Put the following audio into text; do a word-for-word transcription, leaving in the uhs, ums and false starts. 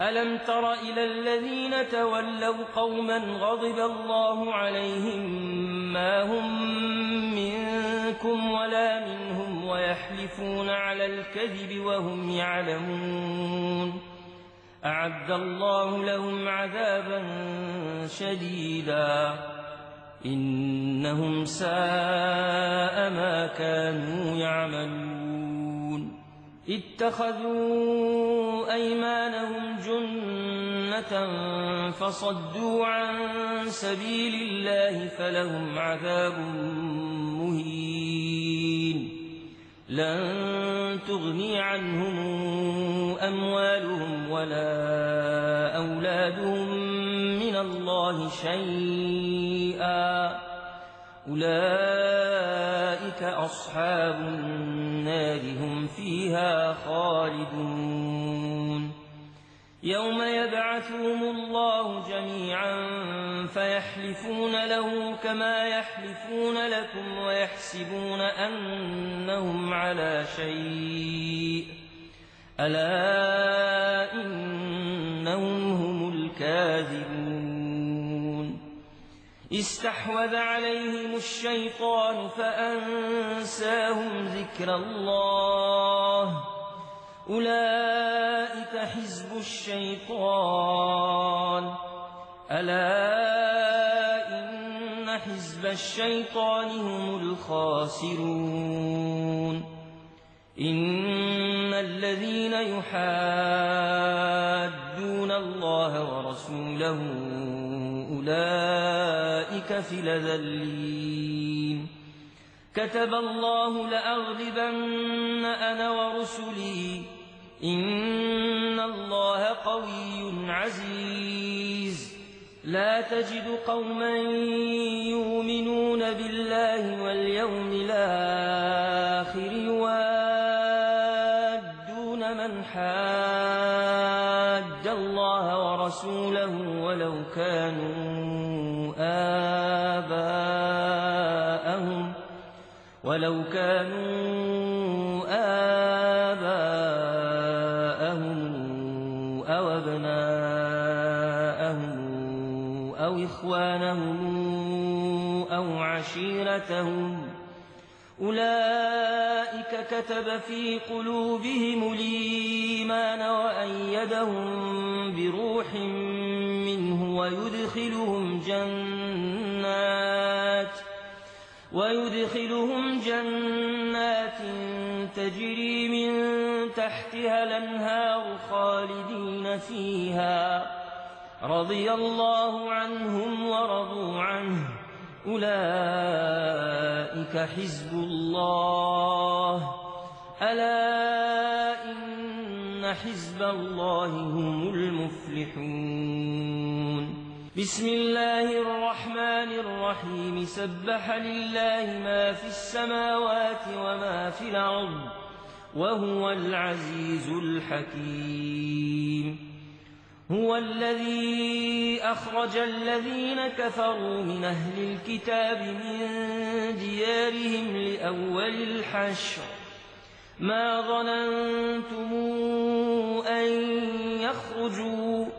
ألم تر إلى الذين تولوا قوما غضب الله عليهم ما هم منكم ولا منهم ويحلفون على الكذب وهم يعلمون أعد الله لهم عذابا شديدا إنهم ساء ما كانوا يعملون اتخذوا أيمانهم جنة فصدوا عن سبيل الله فلهم عذاب مهين لن تغني عنهم أموالهم ولا أولادهم من الله شيئا أولئك أصحاب النار هم فيها خالدون يوم يبعثهم الله جميعا فيحلفون له كما يحلفون لكم ويحسبون أنهم على شيء ألا إنهم هم الكاذبون استحوذ عليهم الشيطان فأنساهم ذكر الله أولئك حزب الشيطان ألا إن حزب الشيطان هم الخاسرون إن الذين يحادون الله ورسوله أولئك في الأذلين كتب الله لأغلبن أنا ورسلي إن الله قوي عزيز لا تجد قوما يؤمنون بالله واليوم الآخر يوادون من حاد الله ورسوله ولو كانوا آباءهم ولو كانوا آباءهم أو أبناءهم أو إخوانهم أو عشيرتهم أولئك كتب في قلوبهم الإيمان وأيدهم بروح منه ويدخلهم جنات ويدخلهم جنات تجري من تحتها الأنهار خالدين فيها رضي الله عنهم ورضوا عنه أولئك حزب الله ألا إن حزب الله هم المفلحون بسم الله الرحمن الرحيم سبح لله ما في السماوات وما في الأرض وهو العزيز الحكيم هو الذي أخرج الذين كفروا من أهل الكتاب من ديارهم لأول الحشر ما ظننتم أن يخرجوا